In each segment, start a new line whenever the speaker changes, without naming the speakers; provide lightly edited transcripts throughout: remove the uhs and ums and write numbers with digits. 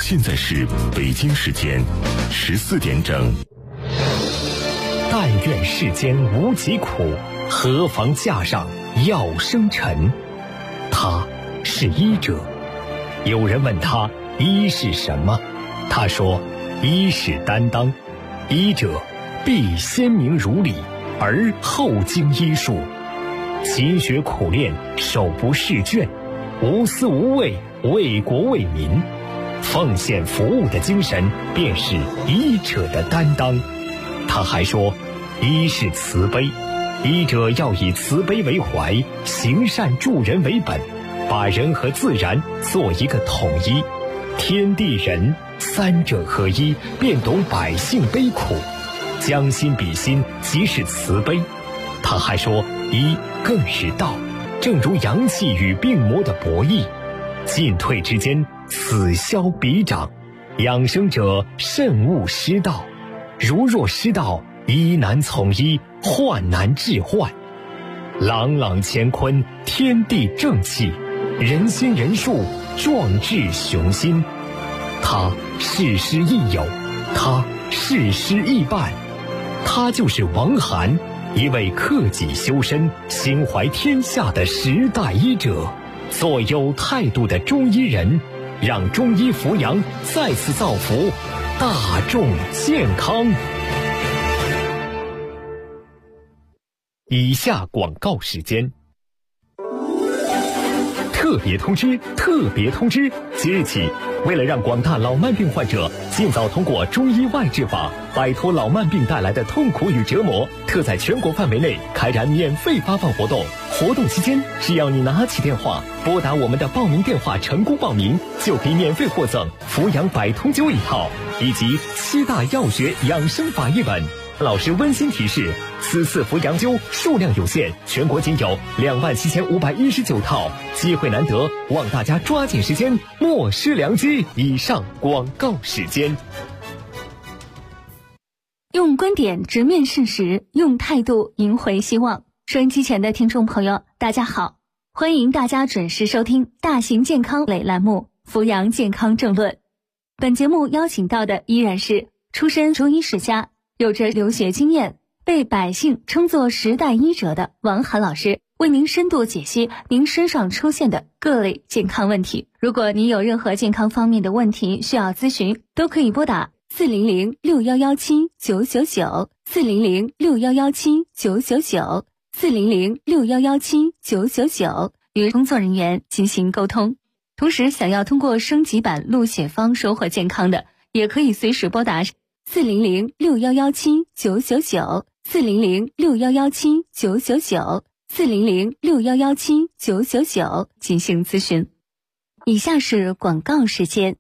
现在是北京时间14点整。
但愿世间无疾苦，何妨架上药生尘。他是医者。有人问他医是什么，他说医是担当。医者必先明如理，而后经医术，勤学苦练，手不释卷，无私无畏，为国为民，奉献服务的精神便是医者的担当。他还说医是慈悲，医者要以慈悲为怀，行善助人为本，把人和自然做一个统一，天地人三者合一，便懂百姓悲苦，将心比心，即是慈悲。他还说医更是道，正如阳气与病魔的博弈，进退之间，此消彼长，养生者慎勿失道，如若失道，医难从医，患难治患。朗朗乾坤，天地正气，人心人术，壮志雄心。他事师亦友，他事师亦伴，他就是王涵，一位克己修身、心怀天下的时代医者，做有态度的中医人，让中医扶阳再次造福大众健康。以下广告时间。特别通知！特别通知！即日起，为了让广大老慢病患者尽早通过中医外治法，摆脱老慢病带来的痛苦与折磨，特在全国范围内开展免费发放活动。活动期间，只要你拿起电话，拨打我们的报名电话，成功报名，就可以免费获赠扶阳百通灸一套，以及7大药学养生法一本。老师温馨提示，此次扶阳灸数量有限，全国仅有27519套，机会难得，望大家抓紧时间，莫失良机。以上广告时间。
用观点直面事实，用态度赢回希望。收音机前的听众朋友，大家好，欢迎大家准时收听大型健康类栏目《扶阳健康政论》。本节目邀请到的依然是出身中医世家，有着留学经验，被百姓称作时代医者的王涵老师，为您深度解析您身上出现的各类健康问题。如果您有任何健康方面的问题需要咨询，都可以拨打4006117999400 40061179999 40061179999与工作人员进行沟通。同时，想要通过升级版录写方收获健康的，也可以随时拨打40061179999 40061179999 40061179999进行咨询。以下是广告时间。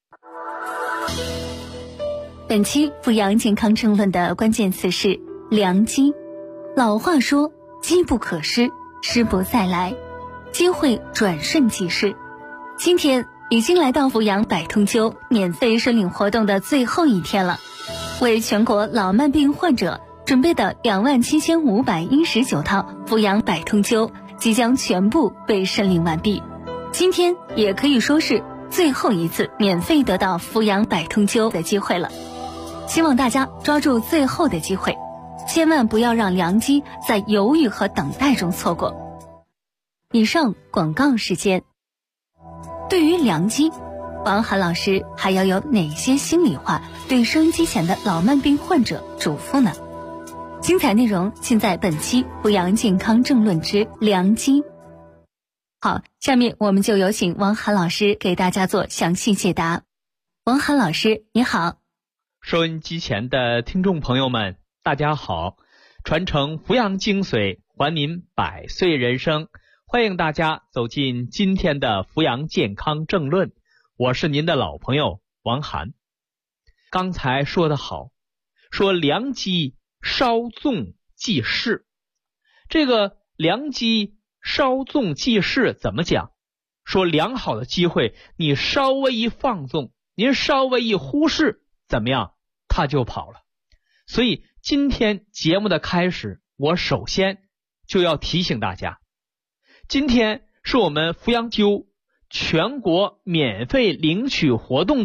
本期扶阳健康政论的关键词是良机。老话说，机不可失，失不再来，机会转瞬即逝。今天已经来到扶阳百通灸免费申领活动的最后一天了，为全国老慢病患者准备的27519套扶阳百通灸即将全部被申领完毕。今天也可以说是最后一次免费得到扶阳百通灸的机会了，希望大家抓住最后的机会，千万不要让良机在犹豫和等待中错过。以上广告时间。对于良机，王涵老师还要有哪些心里话对收音机前的老慢病患者嘱咐呢？精彩内容尽在本期扶阳健康政论之良机。好，下面我们就有请王涵老师给大家做详细解答。王涵老师，你好。
收音机前的听众朋友们，大家好。传承扶阳精髓，还您百岁人生，欢迎大家走进今天的扶阳健康政论，我是您的老朋友王涵。刚才说得好，说良机稍纵即逝。这个良机稍纵即逝怎么讲？说良好的机会，你稍微一放纵，您稍微一忽视，怎么样？它就跑了。所以今天节目的开始，我首先就要提醒大家，今天是我们扶阳灸全国免费领取活动的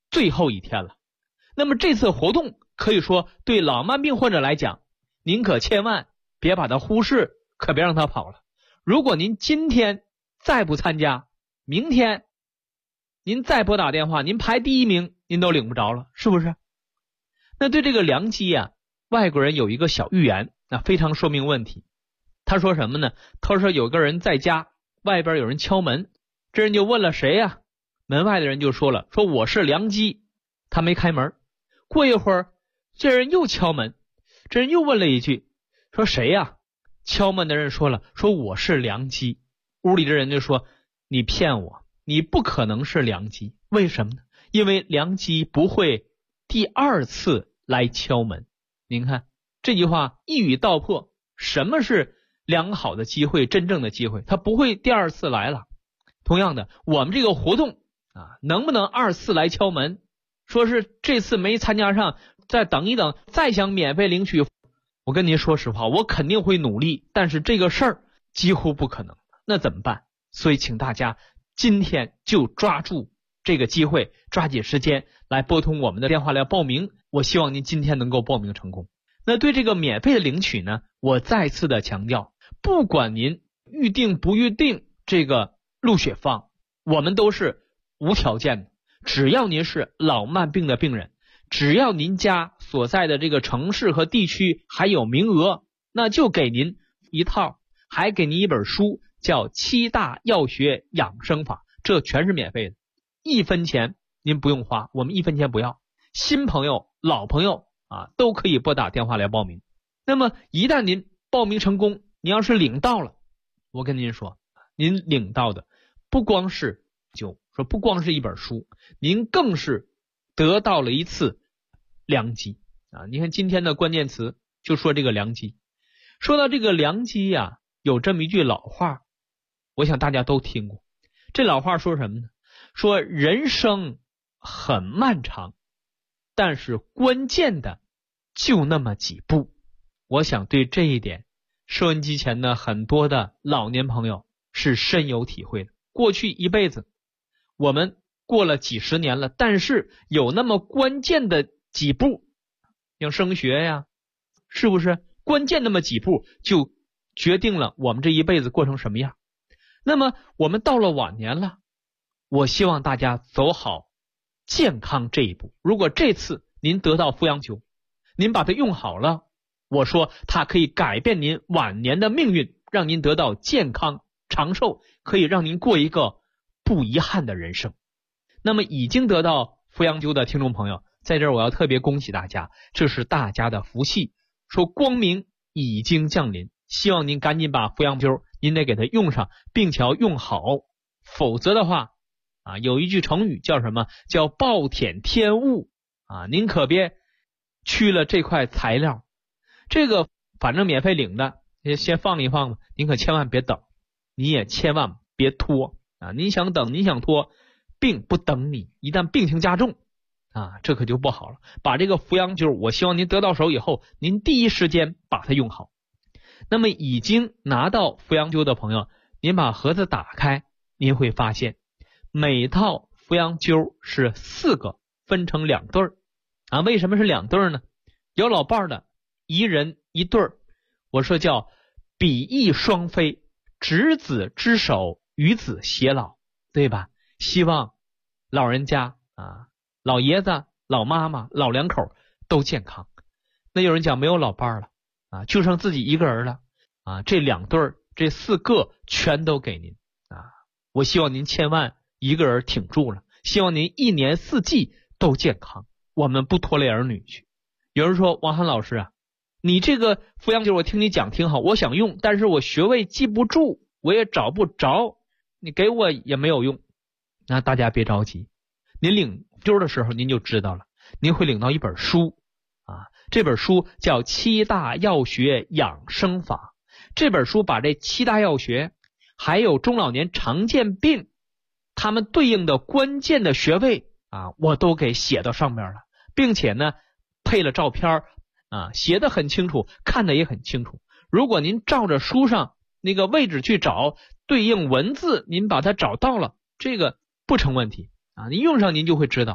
最后一天了。那么这次活动可以说对老慢病患者来讲，您可千万别把它忽视，可别让他跑了。如果您今天再不参加，明天您再拨打电话，您排第一名您都领不着了，是不是？那对这个良机啊，外国人有一个小寓言，那非常说明问题。他说什么呢？他说有个人在家，外边有人敲门，这人就问了谁呀？门外的人就说了，说我是良机。他没开门。过一会儿这人又敲门，这人又问了一句，说谁呀？敲门的人说了，说我是良机。屋里的人就说，你骗我，你不可能是良机。为什么呢？因为良机不会第二次来敲门。您看这句话一语道破，什么是良好的机会，真正的机会，它不会第二次来了。同样的，我们这个活动啊，能不能二次来敲门？说是这次没参加上，再等一等，再想免费领取，我跟您说实话，我肯定会努力，但是这个事儿几乎不可能。那怎么办？所以请大家今天就抓住这个机会，抓紧时间来拨通我们的电话来报名。我希望您今天能够报名成功。那对这个免费的领取呢，我再次的强调，不管您预定不预定这个录血方，我们都是无条件的。只要您是老慢病的病人，只要您家所在的这个城市和地区还有名额，那就给您一套，还给您一本书，叫《7大药学养生法》，这全是免费的，1分钱您不用花，我们1分钱不要。新朋友老朋友啊，都可以拨打电话来报名。那么一旦您报名成功，您要是领到了，我跟您说，您领到的不光是不光是一本书，您更是得到了一次良机啊！你看今天的关键词就说这个良机。说到这个良机呀，有这么一句老话，我想大家都听过。这老话说什么呢？说人生很漫长，但是关键的就那么几步。我想对这一点，收音机前的很多的老年朋友是深有体会的。过去一辈子我们过了几十年了，但是有那么关键的几步，像升学呀，是不是关键那么几步就决定了我们这一辈子过成什么样？那么我们到了晚年了，我希望大家走好健康这一步。如果这次您得到扶阳灸，您把它用好了，我说它可以改变您晚年的命运，让您得到健康长寿，可以让您过一个不遗憾的人生。那么已经得到扶阳灸的听众朋友，在这儿我要特别恭喜大家，这是大家的福气，说光明已经降临，希望您赶紧把扶阳灸您得给它用上，并且要用好，否则的话啊，有一句成语叫什么？叫暴殄天物啊！您可别去了这块材料，这个反正免费领的，先放一放吧，您可千万别等，你也千万别拖啊！您想等，您想拖，病不等你，一旦病情加重啊，这可就不好了。把这个扶阳灸，我希望您得到手以后，您第一时间把它用好。那么已经拿到扶阳灸的朋友，您把盒子打开，您会发现每套扶阳灸是4个，分成2对儿啊。为什么是2对儿呢？有老伴儿的1人1对儿，我说叫比翼双飞，执子之手，与子偕老，对吧？希望老人家啊，老爷子、老妈妈、老两口都健康。那有人讲没有老伴儿了啊，就剩自己一个人了啊，这2对儿，这4个全都给您啊！我希望您千万一个人挺住了，希望您1年4季都健康，我们不拖累儿女去。有人说王涵老师啊，你这个扶阳灸我听你讲挺好，我想用，但是我穴位记不住，我也找不着，你给我也没有用。那大家别着急，您领灸的时候您就知道了，您会领到一本书啊，这本书叫《7大药学养生法》。这本书把这7大药学还有中老年常见病他们对应的关键的穴位啊，我都给写到上面了，并且呢配了照片啊，写得很清楚，看得也很清楚。如果您照着书上那个位置去找，对应文字您把它找到了，这个不成问题啊，您用上您就会知道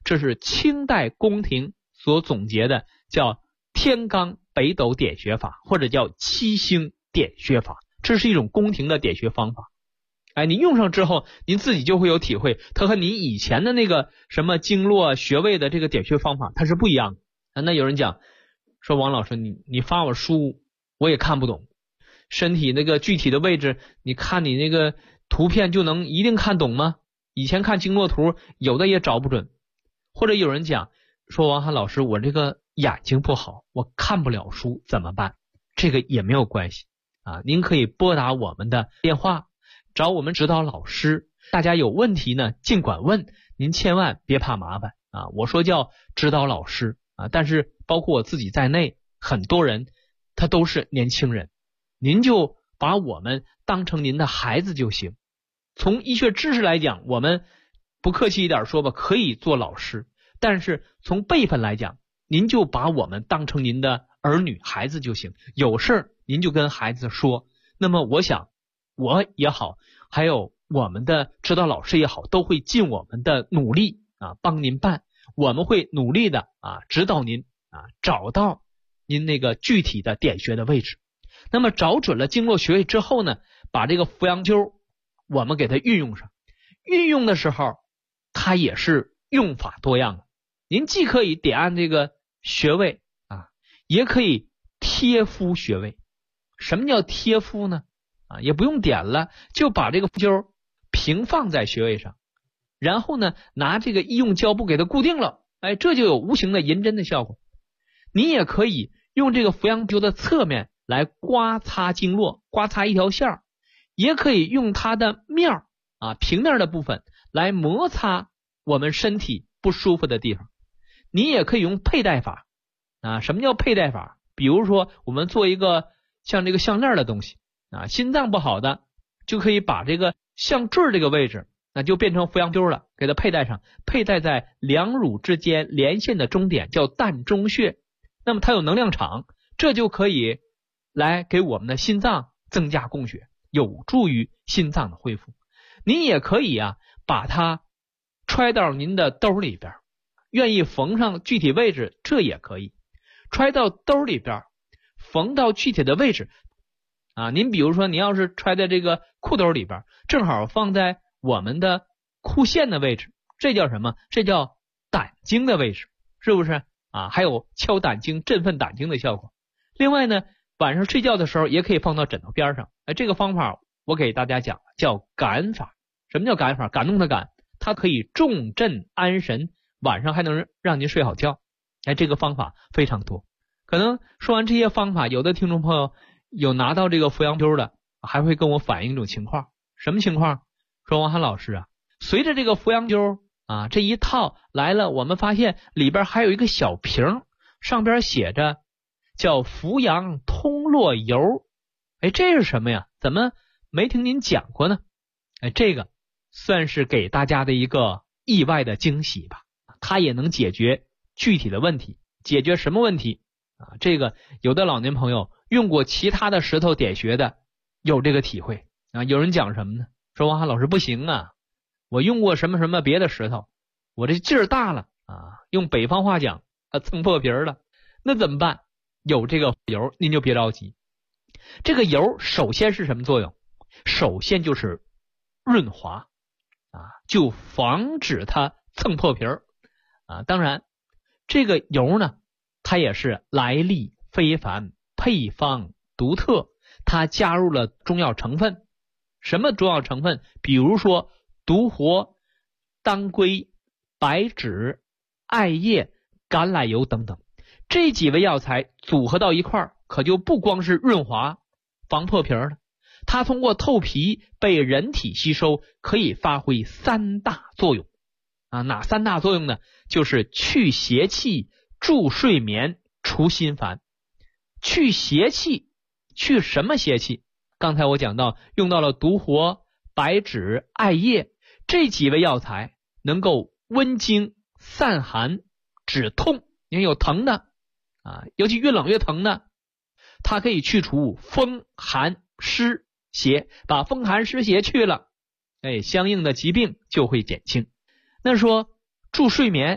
这是清代宫廷所总结的，叫天罡北斗点穴法，或者叫七星点穴法，这是一种宫廷的点穴方法。你用上之后，您自己就会有体会，它和你以前的那个什么经络穴位的这个点穴方法它是不一样的。那有人讲说，王老师你发我书我也看不懂，身体那个具体的位置，你看你那个图片就能一定看懂吗？以前看经络图有的也找不准。或者有人讲说，王涵老师我这个眼睛不好，我看不了书怎么办？这个也没有关系您可以拨打我们的电话，找我们指导老师。大家有问题呢尽管问，您千万别怕麻烦我说叫指导老师但是包括我自己在内，很多人他都是年轻人，您就把我们当成您的孩子就行。从医学知识来讲，我们不客气一点说吧，可以做老师，但是从辈分来讲，您就把我们当成您的儿女孩子就行，有事您就跟孩子说。那么我想我也好，还有我们的指导老师也好，都会尽我们的努力帮您办。我们会努力的指导您找到您那个具体的点穴的位置。那么找准了经络穴位之后呢，把这个扶阳灸我们给它运用上。运用的时候它也是用法多样的，您既可以点按这个穴位也可以贴敷穴位。什么叫贴敷呢？也不用点了，就把这个敷灸平放在穴位上，然后呢拿这个医用胶布给它固定了，这就有无形的银针的效果。你也可以用这个扶阳灸的侧面来刮擦经络，刮擦一条线，也可以用它的面平面的部分来摩擦我们身体不舒服的地方。你也可以用佩戴法什么叫佩戴法？比如说我们做一个像这个项链的东西心脏不好的就可以把这个项坠这个位置那就变成扶阳灸了，给它佩戴上，佩戴在两乳之间连线的中点叫膻中穴。那么它有能量场，这就可以来给我们的心脏增加供血，有助于心脏的恢复。您也可以把它揣到您的兜里边，愿意缝上具体位置这也可以揣到兜里边，缝到具体的位置您比如说你要是揣在这个裤兜里边，正好放在我们的裤线的位置，这叫什么？这叫胆经的位置，是不是还有敲胆经振奋胆经的效果。另外呢，晚上睡觉的时候也可以放到枕头边上这个方法我给大家讲叫感法。什么叫感法？感动的感，它可以重镇安神，晚上还能让您睡好觉这个方法非常多。可能说完这些方法，有的听众朋友有拿到这个扶阳灸的，还会跟我反映一种情况。什么情况？说王涵老师随着这个扶阳灸这一套来了，我们发现里边还有一个小瓶，上边写着叫扶阳通络油。这是什么呀？怎么没听您讲过呢？这个算是给大家的一个意外的惊喜吧。它也能解决具体的问题。解决什么问题这个有的老年朋友用过其他的石头点穴的有这个体会有人讲什么呢？说王涵老师不行我用过什么什么别的石头，我这劲儿大了用北方话讲蹭破皮了。那怎么办？有这个油您就别着急。这个油首先是什么作用？首先就是润滑就防止它蹭破皮当然这个油呢它也是来历非凡，配方独特，它加入了中药成分。什么中药成分？比如说独活、当归、白芷、艾叶、橄榄油等等，这几味药材组合到一块儿，可就不光是润滑防破皮了，它通过透皮被人体吸收，可以发挥三大作用哪三大作用呢？就是去邪气、助睡眠、除心烦。去邪气，去什么邪气？刚才我讲到用到了独活、白芷、艾叶这几味药材，能够温经、散寒、止痛。您有疼的尤其越冷越疼的，它可以去除风寒湿邪，把风寒湿邪去了相应的疾病就会减轻。那说助睡眠，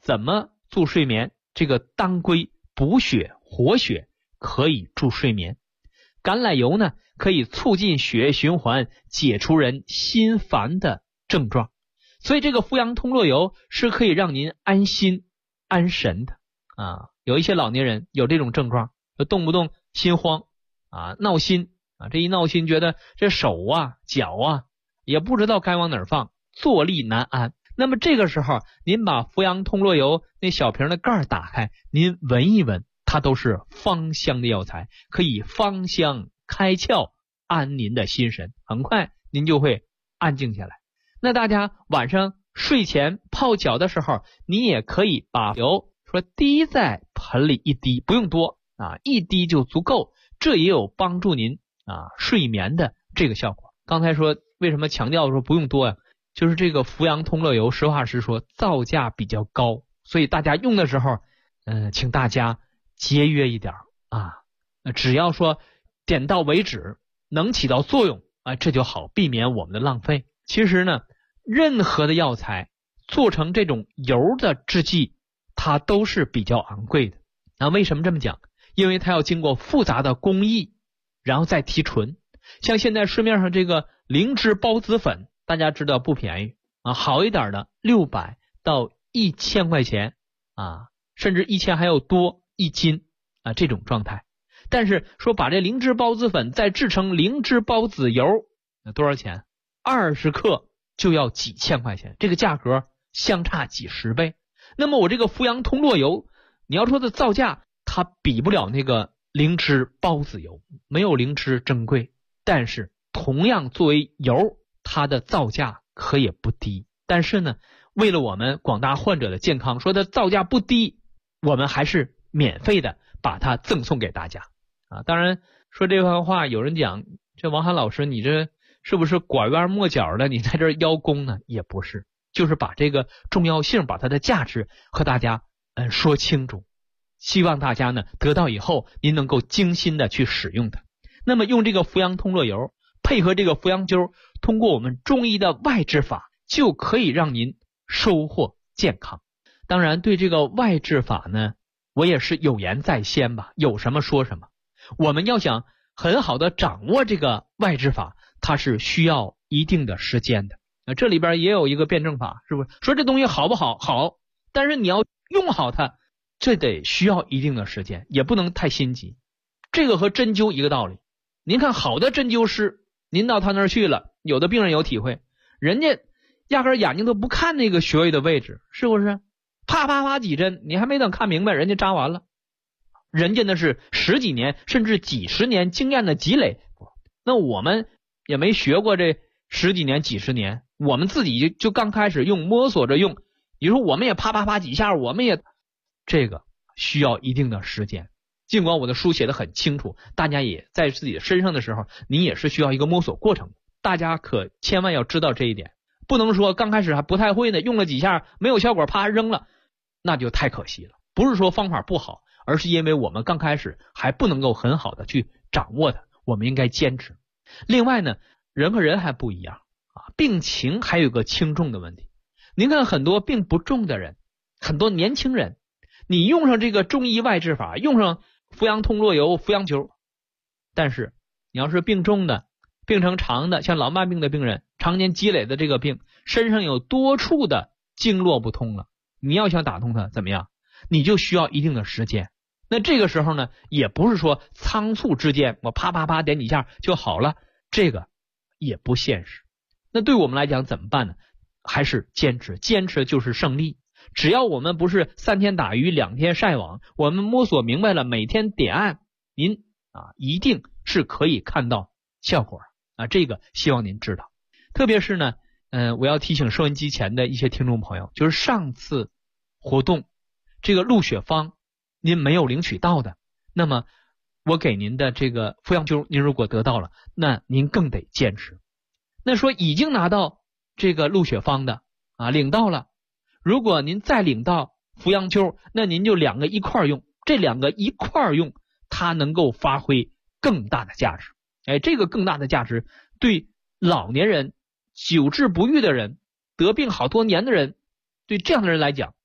怎么助睡眠？这个当归补血活血，可以助睡眠。橄榄油呢，可以促进血液循环，解除人心烦的症状。所以这个扶阳通络油是可以让您安心安神的啊。有一些老年人有这种症状，就动不动心慌啊，闹心啊，这一闹心觉得这手啊脚啊也不知道该往哪儿放，坐立难安。那么这个时候您把扶阳通络油那小瓶的盖打开，您闻一闻，它都是芳香的药材，可以芳香开窍，安您的心神，很快您就会安静下来。那大家晚上睡前泡脚的时候，你也可以把油说滴在盆里一滴，不用多啊，一滴就足够，这也有帮助您睡眠的这个效果。刚才说为什么强调说不用多呀？就是这个扶阳通络油实话实说造价比较高，所以大家用的时候请大家节约一点啊，只要说点到为止，能起到作用这就好，避免我们的浪费。其实呢，任何的药材做成这种油的制剂，它都是比较昂贵的。为什么这么讲？因为它要经过复杂的工艺，然后再提纯。像现在市面上这个灵芝孢子粉，大家知道不便宜好一点的600到1000块钱甚至1000还有多1斤这种状态。但是说把这灵芝孢子粉再制成灵芝孢子油，那多少钱？20克就要几千块钱，这个价格相差几十倍。那么我这个扶阳通络油，你要说的造价，它比不了那个灵芝孢子油，没有灵芝珍贵，但是同样作为油，它的造价可也不低。但是呢，为了我们广大患者的健康，说它造价不低，我们还是免费的把它赠送给大家当然说这番话，有人讲这王涵老师你这是不是拐弯抹角的，你在这邀功呢？也不是，就是把这个重要性，把它的价值和大家说清楚，希望大家呢得到以后您能够精心的去使用它。那么用这个扶阳通络油配合这个扶阳灸，通过我们中医的外治法，就可以让您收获健康。当然对这个外治法呢，我也是有言在先吧，有什么说什么。我们要想很好的掌握这个外治法，它是需要一定的时间的。这里边也有一个辩证法，是不是？说这东西好不好？好，但是你要用好它，这得需要一定的时间，也不能太心急。这个和针灸一个道理。您看好的针灸师，您到他那儿去了，有的病人有体会，人家压根眼睛都不看那个穴位的位置，是不是？啪啪啪几针，你还没等看明白，人家扎完了。人家那是10几年甚至几十年经验的积累，那我们也没学过这10几年几十年，我们自己就刚开始用，摸索着用。你说我们也啪啪啪几下，我们也这个需要一定的时间。尽管我的书写的很清楚，大家也在自己的身上的时候，你也是需要一个摸索过程。大家可千万要知道这一点，不能说刚开始还不太会呢，用了几下没有效果，啪扔了，那就太可惜了。不是说方法不好，而是因为我们刚开始还不能够很好的去掌握它，我们应该坚持。另外呢，人和人还不一样病情还有个轻重的问题。您看很多病不重的人，很多年轻人，你用上这个中医外治法，用上扶阳通络油、扶阳灸，但是你要是病重的、病程长的，像老慢病的病人，常年积累的这个病，身上有多处的经络不通了，你要想打通它怎么样？你就需要一定的时间。那这个时候呢，也不是说仓促之间我啪啪啪点几下就好了，这个也不现实。那对我们来讲怎么办呢？还是坚持，坚持就是胜利。只要我们不是3天打鱼2天晒网，我们摸索明白了，每天点按，您一定是可以看到效果这个希望您知道。特别是呢我要提醒收音机前的一些听众朋友，就是上次活动这个鹿血方您没有领取到的，那么我给您的这个扶阳灸您如果得到了，那您更得坚持。那说已经拿到这个鹿血方的领到了，如果您再领到扶阳灸，那您就2个一块用，这2个一块用，它能够发挥更大的价值。这个更大的价值对老年人、久治不愈的人、得病好多年的人，对这样的人来讲，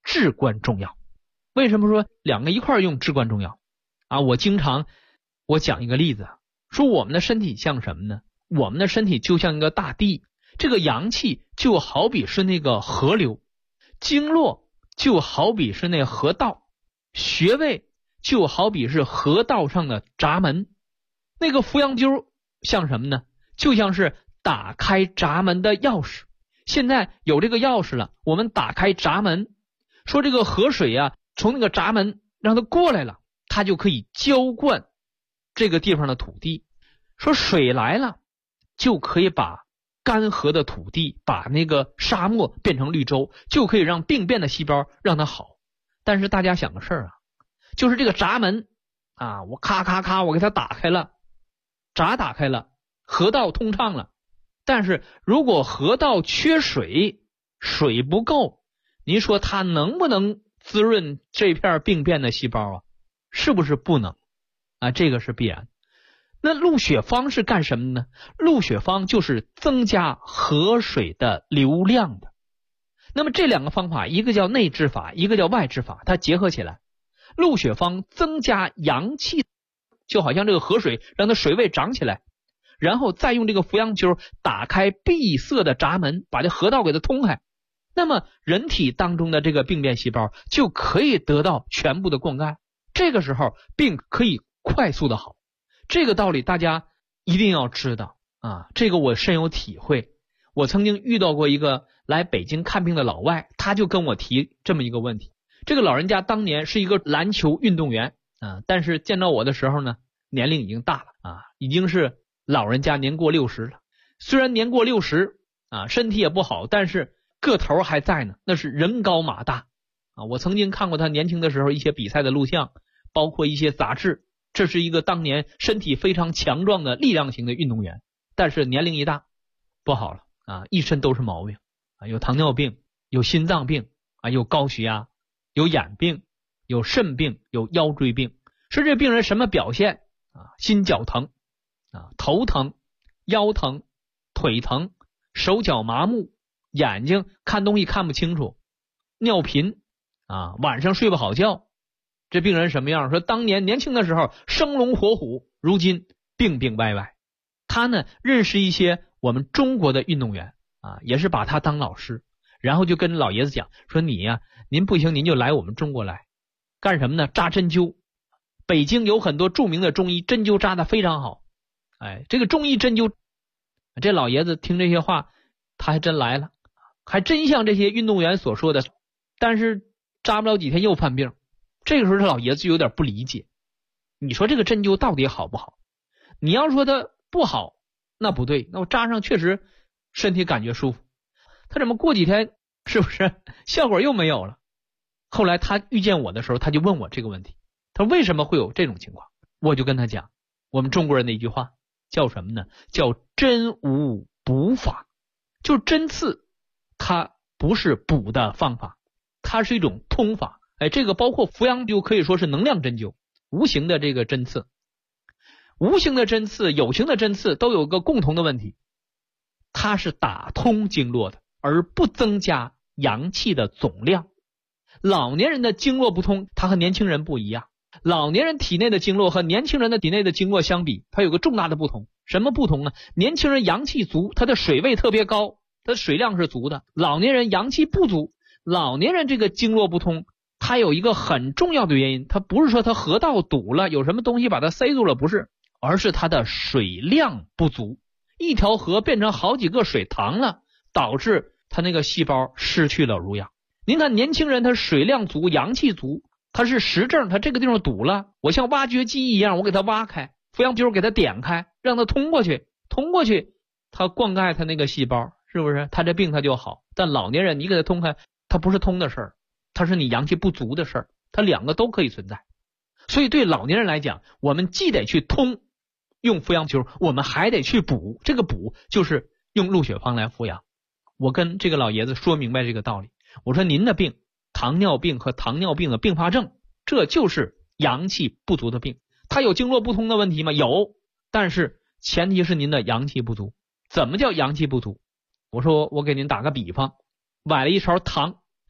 至关重要。为什么说两个一块用至关重要啊？我讲一个例子，说我们的身体像什么呢？我们的身体就像一个大地，这个阳气就好比是那个河流，经络就好比是那河道，穴位就好比是河道上的闸门。那个扶阳灸像什么呢？就像是打开闸门的钥匙。现在有这个钥匙了，我们打开闸门，说这个河水啊，从那个闸门让它过来了，它就可以浇灌这个地方的土地。说水来了，就可以把干涸的土地，把那个沙漠变成绿洲，就可以让病变的细胞让它好。但是大家想个事儿啊，就是这个闸门啊，我咔咔咔我给它打开了，闸打开了，河道通畅了。但是如果河道缺水，水不够，您说它能不能滋润这片病变的细胞啊？是不是不能啊？这个是必然。那鹿血方是干什么呢？鹿血方就是增加河水的流量的。那么这两个方法，一个叫内治法，一个叫外治法，它结合起来，鹿血方增加阳气，就好像这个河水让它水位涨起来，然后再用这个扶阳灸打开闭塞的闸门，把这河道给它通开，那么人体当中的这个病变细胞就可以得到全部的灌溉，这个时候病可以快速的好。这个道理大家一定要知道啊，这个我深有体会。我曾经遇到过一个来北京看病的老外，他就跟我提这么一个问题。这个老人家当年是一个篮球运动员啊，但是见到我的时候呢，年龄已经大了啊，已经是老人家年过60了。虽然年过60啊，身体也不好，但是个头还在呢，那是人高马大啊。我曾经看过他年轻的时候一些比赛的录像，包括一些杂志。这是一个当年身体非常强壮的力量型的运动员，但是年龄一大不好了啊，一身都是毛病啊，有糖尿病，有心脏病啊，有高血压，有眼病，有肾病，有腰椎病。是这病人什么表现啊？心绞疼啊，头疼，腰疼，腿疼，手脚麻木，眼睛看东西看不清楚，尿频啊，晚上睡不好觉。这病人什么样？说当年年轻的时候生龙活虎，如今病病歪歪。他呢认识一些我们中国的运动员啊，也是把他当老师，然后就跟老爷子讲说，你呀，您不行您就来我们中国来，干什么呢？扎针灸。北京有很多著名的中医，针灸扎得非常好。哎，这个中医针灸，这老爷子听这些话，他还真来了，还真像这些运动员所说的，但是扎不了几天又犯病。这个时候这老爷子就有点不理解，你说这个针灸到底好不好？你要说它不好，那不对，那我扎上确实身体感觉舒服，他怎么过几天是不是效果又没有了？后来他遇见我的时候，他就问我这个问题，他说为什么会有这种情况？我就跟他讲，我们中国人的一句话叫什么呢？叫针无补法。就针刺它不是补的方法，它是一种通法。哎，这个包括扶阳灸可以说是能量针灸，无形的这个针刺。无形的针刺，有形的针刺都有个共同的问题，它是打通经络的，而不增加阳气的总量。老年人的经络不通，他和年轻人不一样。老年人体内的经络和年轻人的体内的经络相比，它有个重大的不同。什么不同呢？年轻人阳气足，他的水位特别高，他的水量是足的。老年人阳气不足，老年人这个经络不通，它有一个很重要的原因，它不是说它河道堵了，有什么东西把它塞住了，不是，而是它的水量不足。一条河变成好几个水塘了，导致它那个细胞失去了濡养。您看年轻人他水量足，阳气足，他是实证，他这个地方堵了，我像挖掘机一样，我给它挖开，扶阳灸给它点开，让它通过去，它灌溉它那个细胞，是不是他这病他就好？但老年人你给它通开，它不是通的事儿，它是你阳气不足的事儿，它两个都可以存在。所以对老年人来讲，我们既得去通用扶阳灸，我们还得去补，这个补就是用鹿血方来扶阳。我跟这个老爷子说明白这个道理，我说您的病，糖尿病和糖尿病的并发症，这就是阳气不足的病。它有经络不通的问题吗？有，但是前提是您的阳气不足。怎么叫阳气不足？我说我给您打个比方，崴了一勺糖，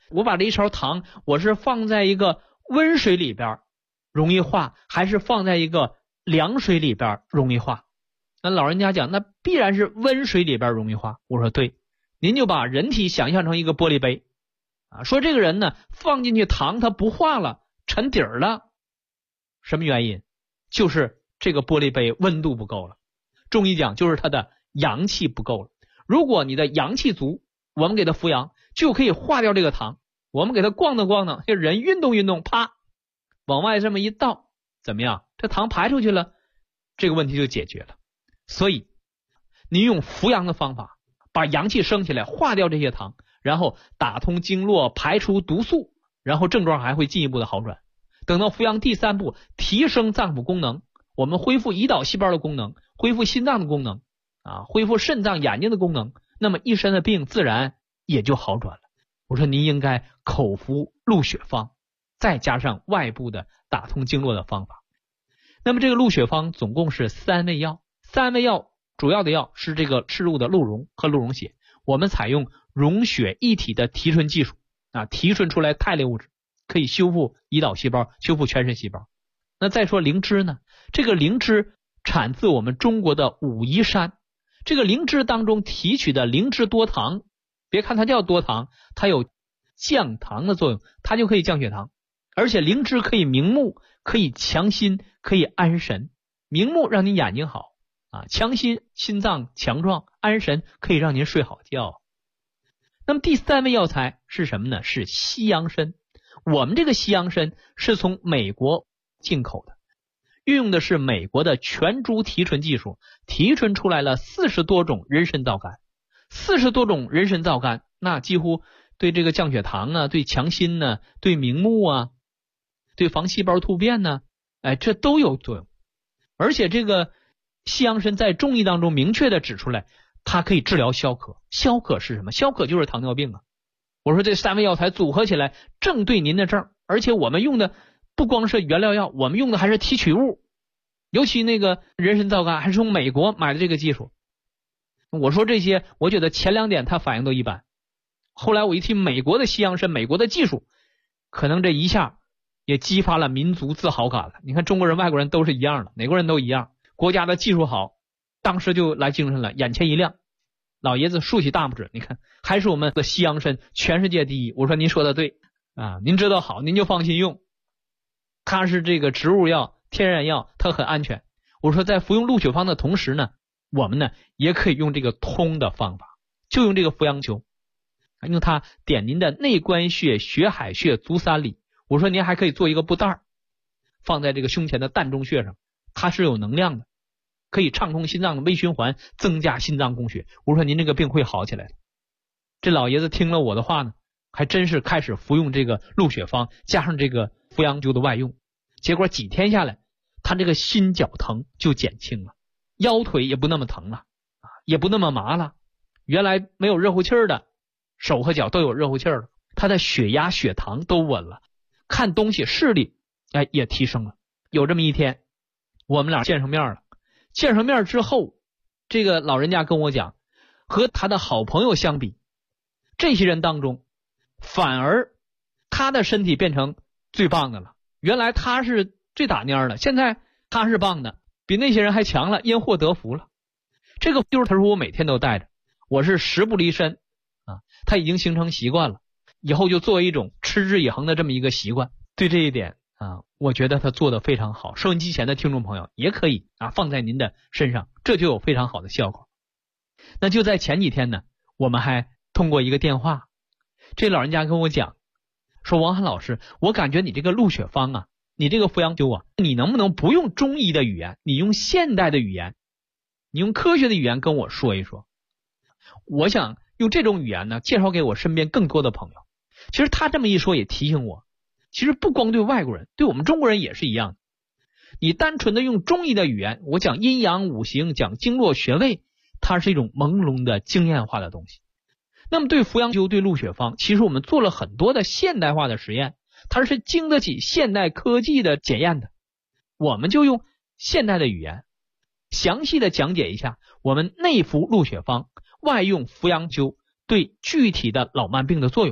我把这一勺糖，我是放在一个温水里边容易化，还是放在一个凉水里边容易化？那老人家讲，那必然是温水里边容易化。我说对，您就把人体想象成一个玻璃杯啊，说这个人呢放进去糖它不化了，沉底儿了，什么原因？就是这个玻璃杯温度不够了。中医讲就是它的阳气不够了。如果你的阳气足，我们给它扶阳，就可以化掉这个糖。我们给它咣当咣当，这人运动运动，啪，往外这么一倒，怎么样？这糖排出去了，这个问题就解决了。所以你用扶阳的方法，把阳气升起来，化掉这些糖，然后打通经络，排除毒素，然后症状还会进一步的好转。等到扶阳第3步，提升脏腑功能，我们恢复胰岛细胞的功能，恢复心脏的功能啊，恢复肾脏眼睛的功能，那么一身的病自然也就好转了。我说您应该口服鹿血方，再加上外部的打通经络的方法。那么这个鹿血方总共是3味药，3味药主要的药是这个赤鹿的鹿茸和鹿茸血，我们采用溶血一体的提纯技术啊，提纯出来肽类物质，可以修复胰岛细胞，修复全身细胞。那再说灵芝呢，这个灵芝产自我们中国的武夷山，这个灵芝当中提取的灵芝多糖，别看它叫多糖，它有降糖的作用，它就可以降血糖。而且灵芝可以明目，可以强心，可以安神。明目让你眼睛好啊，强心心脏强壮，安神可以让您睡好觉。那么第3味药材是什么呢？是西洋参。我们这个西洋参是从美国进口的，运用的是美国的全株提纯技术，提纯出来了40多种人参皂苷。40多种人参皂苷，那几乎对这个降血糖啊，对强心呢，对明目啊，对防细胞突变呢，这都有作用。而且这个西洋参在中医当中明确的指出来，它可以治疗消渴。消渴是什么？消渴就是糖尿病啊。我说这3味药材组合起来正对您的症，而且我们用的不光是原料药，我们用的还是提取物，尤其那个人参皂苷还是从美国买的这个技术。我说这些，我觉得前2点他反应都一般，后来我一提美国的西洋参，美国的技术，可能这一下也激发了民族自豪感了。你看中国人外国人都是一样的，哪国人都一样，国家的技术好，当时就来精神了，眼前一亮，老爷子竖起大拇指，你看还是我们的西洋参全世界第一。我说您说的对啊，您知道好您就放心用，它是这个植物药天然药，它很安全。我说在服用鹿血方的同时呢，我们呢也可以用这个通的方法，就用这个扶阳灸，用它点您的内关穴、血海穴、足三里。我说您还可以做一个布袋放在这个胸前的膻中穴上，它是有能量的，可以畅通心脏的微循环，增加心脏供血。我说您这个病会好起来的。这老爷子听了我的话呢，还真是开始服用这个鹿血方，加上这个扶阳灸的外用，结果几天下来，他这个心绞疼就减轻了，腰腿也不那么疼了，也不那么麻了，原来没有热乎气儿的手和脚都有热乎气儿了，他的血压血糖都稳了，看东西视力也提升了。有这么一天我们俩见上面了，见上面之后，这个老人家跟我讲，和他的好朋友相比，这些人当中反而他的身体变成最棒的了。原来他是最打蔫的，现在他是棒的，比那些人还强了，因祸得福了。这个就是他说我每天都带着，我是食不离身啊，他已经形成习惯了，以后就作为一种持之以恒的这么一个习惯。对这一点啊，我觉得他做得非常好。收音机前的听众朋友也可以放在您的身上，这就有非常好的效果。那就在前几天呢，我们还通过一个电话，这老人家跟我讲说，王涵老师，我感觉你这个鹿血方啊，你这个扶阳灸啊，你能不能不用中医的语言，你用现代的语言，你用科学的语言跟我说一说。我想用这种语言呢，介绍给我身边更多的朋友。其实他这么一说也提醒我，其实不光对外国人，对我们中国人也是一样的。你单纯的用中医的语言，我讲阴阳五行，讲经络穴位，它是一种朦胧的经验化的东西。那么对扶阳灸，对鹿血方，其实我们做了很多的现代化的实验，它是经得起现代科技的检验的。我们就用现代的语言详细的讲解一下我们内服鹿血方，外用扶阳灸对具体的老慢病的作用。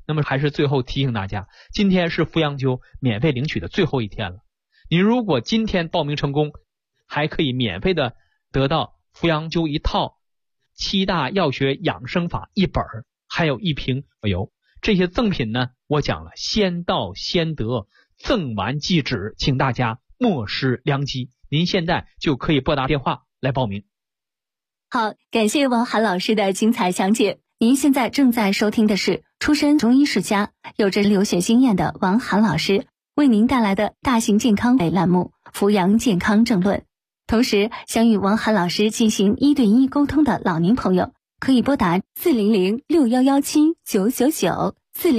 那么还是最后提醒大家，今天是扶阳灸免费领取的最后一天了。你如果今天报名成功，还可以免费的得到扶阳灸一套、7大药学养生法1本，还有1瓶油。这些赠品呢，我讲了先到先得，赠完即止，请大家莫失良机。您现在就可以拨打电话来报名。
好，感谢王涵老师的精彩讲解。您现在正在收听的是出身中医世家、有着留学经验的王涵老师为您带来的大型健康类栏目《扶阳健康正论》。同时，想与王涵老师进行1对1沟通的老年朋友，可以拨打4006117999400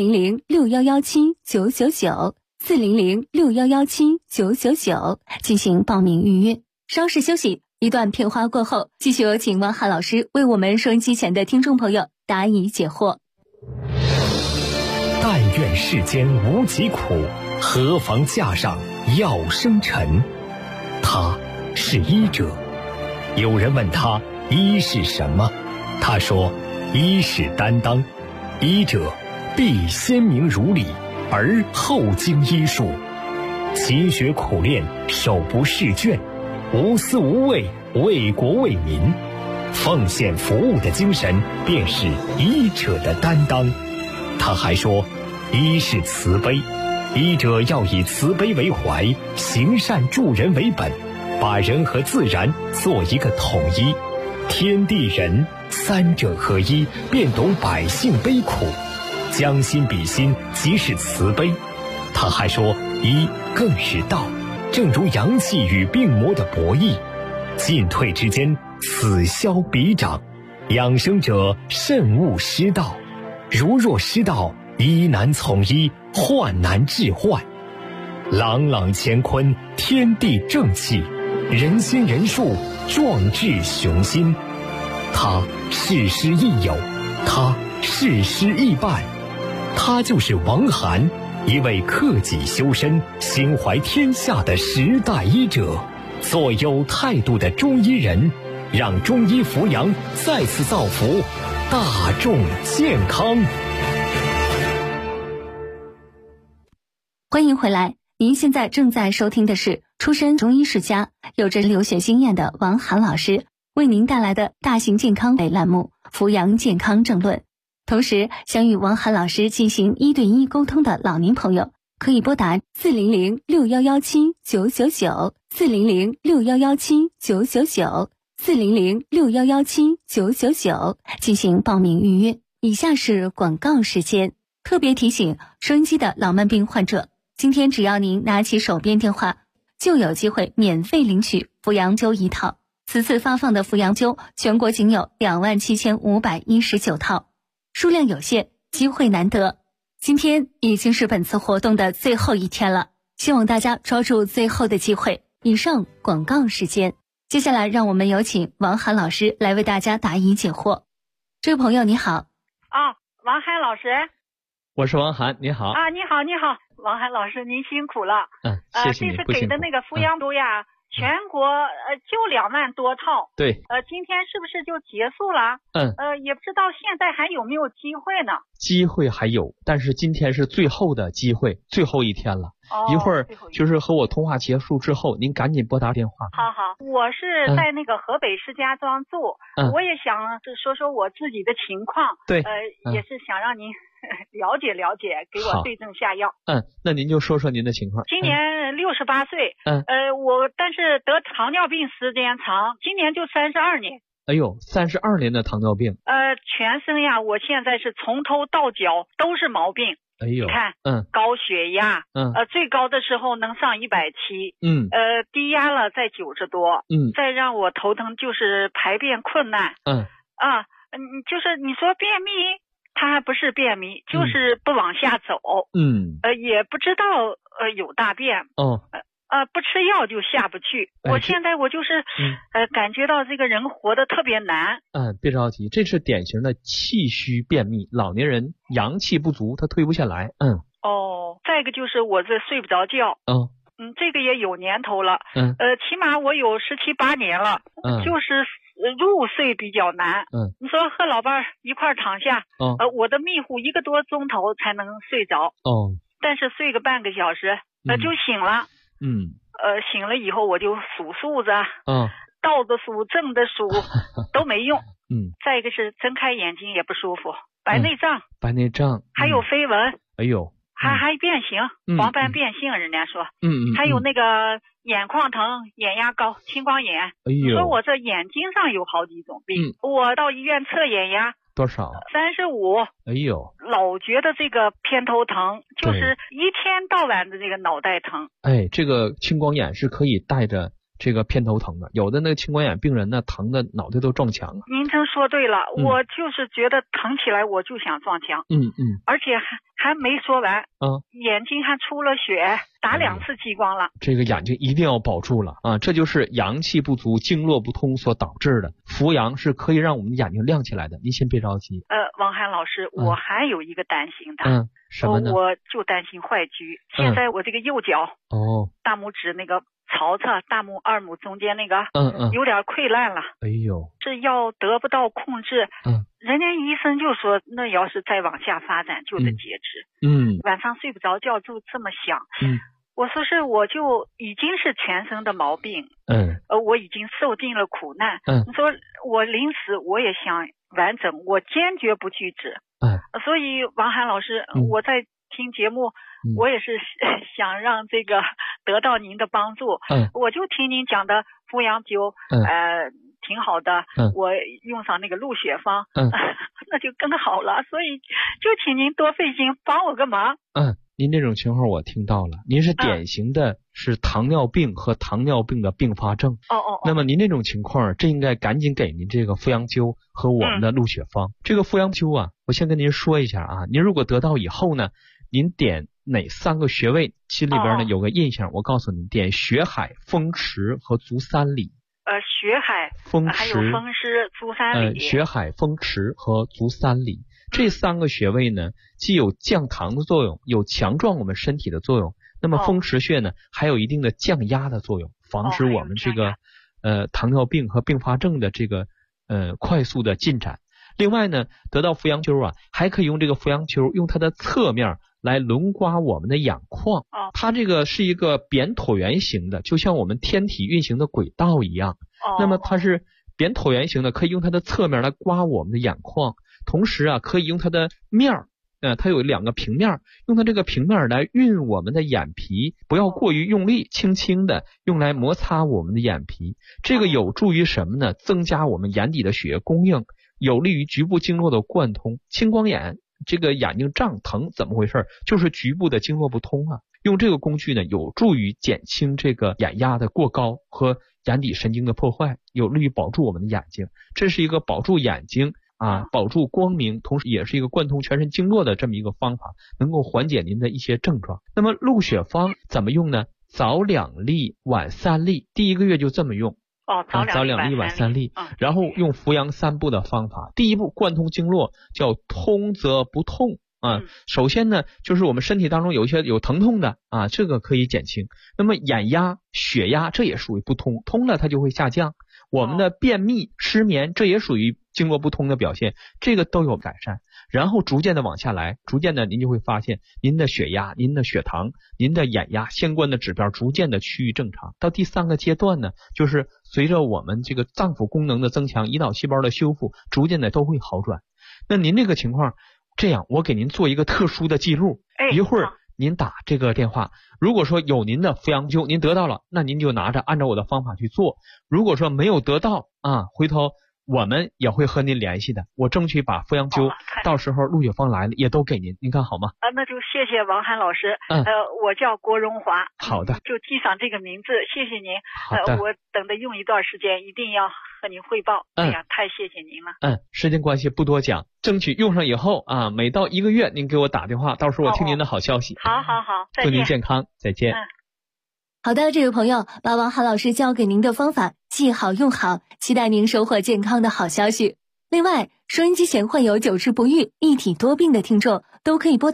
40061179999 40061179999进行报名预约。稍事休息，一段片花过后，继续有请王涵老师为我们收音机前的听众朋友答疑解惑。
但愿世间无疾苦，何妨架上药生尘。他是医者。有人问他医是什么，他说医是担当，医者必先明如理，而后经医术，勤学苦练，手不释卷，无私无畏，为国为民，奉献服务的精神便是医者的担当。他还说医是慈悲，医者要以慈悲为怀，行善助人为本，把人和自然做一个统一，天地人3者合一，便懂百姓悲苦，将心比心，即是慈悲。他还说医更是道，正如阳气与病魔的博弈，进退之间，此消彼长，养生者慎勿失道，如若失道，医难从医，患难治患。朗朗乾坤，天地正气，人心人术，壮志雄心。他事师亦友，他事师亦伴，他就是王涵，一位克己修身、心怀天下的时代医者，做有态度的中医人，让中医扶阳再次造福大众健康。
欢迎回来，您现在正在收听的是出身中医世家、有着留学经验的王涵老师为您带来的大型健康类栏目《扶阳健康正论》。同时，想与王涵老师进行1对1沟通的老年朋友，可以拨打40061179999 40061179999 40061179999进行报名预约。以下是广告时间，特别提醒收音机的老慢病患者，今天只要您拿起手边电话，就有机会免费领取扶阳灸1套。此次发放的扶阳灸全国仅有27519套，数量有限，机会难得。今天已经是本次活动的最后一天了，希望大家抓住最后的机会。以上广告时间，接下来让我们有请王涵老师来为大家答疑解惑。这位朋友你好。
王涵老师。
我是王涵，你好。
你好，王涵老师您辛苦了。
谢谢你，
这次给的那个扶阳灸呀，全国就2万多套。
对。
今天是不是就结束了？也不知道现在还有没有机会呢？
机会还有，但是今天是最后的机会，最后一天了。一会儿就是和我通话结束之后，您赶紧拨打电话。
好，我是在那个河北石家庄住，我也想说说我自己的情况。
对。
也是想让您了解了解，给我对症下药。
那您就说说您的情况。
今年68岁。我但是得糖尿病时间长，今年就32年。
哎呦，32年的糖尿病。
全身呀，我现在是从头到脚都是毛病。
哎呦，
你看，高血压，最高的时候能上170，低压了在90多，再让我头疼就是排便困难，就是你说便秘，它还不是便秘，就是不往下走，也不知道有大便，不吃药就下不去。我现在我就是感觉到这个人活得特别难。
别着急，这是典型的气虚便秘，老年人阳气不足，他退不下来。再一个就是我这睡不着觉。
这个也有年头了，起码我有17、18年了，就是入睡比较难，你说和老伴儿一块儿躺下，我的迷糊1个多钟头才能睡着，但是睡个半个小时，就醒了，醒了以后我就数数子，倒着数、正着数都没用，再一个是睁开眼睛也不舒服，白内障，还有飞蚊，
哎呦。
还变形，黄斑变性，人家说，还有那个眼眶疼、眼压高、青光眼。哎呦，说我这眼睛上有好几种病，我到医院测眼压
多少
？35。
哎呦，
老觉得这个偏头疼，就是一天到晚的这个脑袋疼。
哎，这个青光眼是可以带着这个偏头疼的，有的那个青光眼病人呢，疼的脑袋都撞墙了。
您真说对了，我就是觉得疼起来我就想撞墙，而且还没说完，眼睛还出了血，打2次激光了。
这个眼睛一定要保住了啊！这就是阳气不足、经络不通所导致的。扶阳是可以让我们的眼睛亮起来的，您先别着急。
王涵老师，我还有一个担心的，
什么呢？
我就担心坏疽。现在我这个右脚，大拇指那个槽槽，大拇2拇中间那个，有点溃烂了。
哎呦，
这要得不到控制，人家医生就说，那要是再往下发展就得截肢。晚上睡不着觉就这么想。我说是，我就已经是全身的毛病。我已经受尽了苦难。你说我临死我也想完整，我坚决不拒止。所以王涵老师，我在听节目，我也是想让这个得到您的帮助。我就听您讲的扶阳灸，挺好的。我用上那个鹿血方，那就更好了。所以就请您多费心帮我个忙。
您这种情况我听到了，您是典型的是糖尿病和糖尿病的并发症。那么您这种情况，这应该赶紧给您这个扶阳灸和我们的鹿血方。这个扶阳灸啊，我先跟您说一下啊，您如果得到以后呢，您点哪3个穴位，心里边呢有个印象，我告诉您，点血海、风池和足三里。
血海、风池，还有风湿、足三里。
血海、风池和足三里。这3个穴位呢，既有降糖的作用，有强壮我们身体的作用。那么风池穴呢，还有一定的降压的作用，防止我们这个糖尿病和并发症的这个快速的进展。另外呢，得到扶阳灸啊，还可以用这个扶阳灸，用它的侧面来轮刮我们的眼眶。它这个是一个扁椭圆形的，就像我们天体运行的轨道一样。那么它是扁椭圆形的，可以用它的侧面来刮我们的眼眶。同时啊，可以用它的面儿，它有2个平面，用它这个平面来运我们的眼皮，不要过于用力，轻轻的用来摩擦我们的眼皮。这个有助于什么呢？增加我们眼底的血液供应，有利于局部经络的贯通。青光眼这个眼睛胀疼怎么回事？就是局部的经络不通啊。用这个工具呢，有助于减轻这个眼压的过高和眼底神经的破坏，有利于保住我们的眼睛。这是一个保住眼睛保住光明，同时也是一个贯通全身经络的这么一个方法，能够缓解您的一些症状。那么鹿血方怎么用呢？早2粒，晚3粒，第1个月就这么用。早2粒，晚3粒。然后用扶阳3步的方法。第1步贯通经络，叫通则不痛。首先呢，就是我们身体当中有一些有疼痛的这个可以减轻。那么眼压、血压这也属于不通，通了它就会下降。我们的便秘、失眠这也属于经络不通的表现，这个都有改善。然后逐渐的往下来，逐渐的您就会发现您的血压、您的血糖、您的眼压相关的指标逐渐的趋于正常。到第3个阶段呢，就是随着我们这个脏腑功能的增强、胰岛细胞的修复，逐渐的都会好转。那您这个情况，这样我给您做一个特殊的记录，一会儿您打这个电话，如果说有您的扶阳灸您得到了，那您就拿着按照我的方法去做。如果说没有得到回头我们也会和您联系的，我争取把扶阳灸到时候鹿血方来了也都给您，您看好吗？
那就谢谢王涵老师。我叫郭荣华。
好的，
就记上这个名字，谢谢您。
好的，
我等着用一段时间，一定要和您汇报。哎呀，太谢谢您了。
时间关系不多讲，争取用上以后每到1个月您给我打电话，到时候我听您的好消息。
好，再见。
祝您健康，再见。
好的，这位朋友，把王涵老师教给您的方法记好用好，期待您收获健康的好消息。另外，收音机前患有久治不愈、一体多病的听众，都可以拨打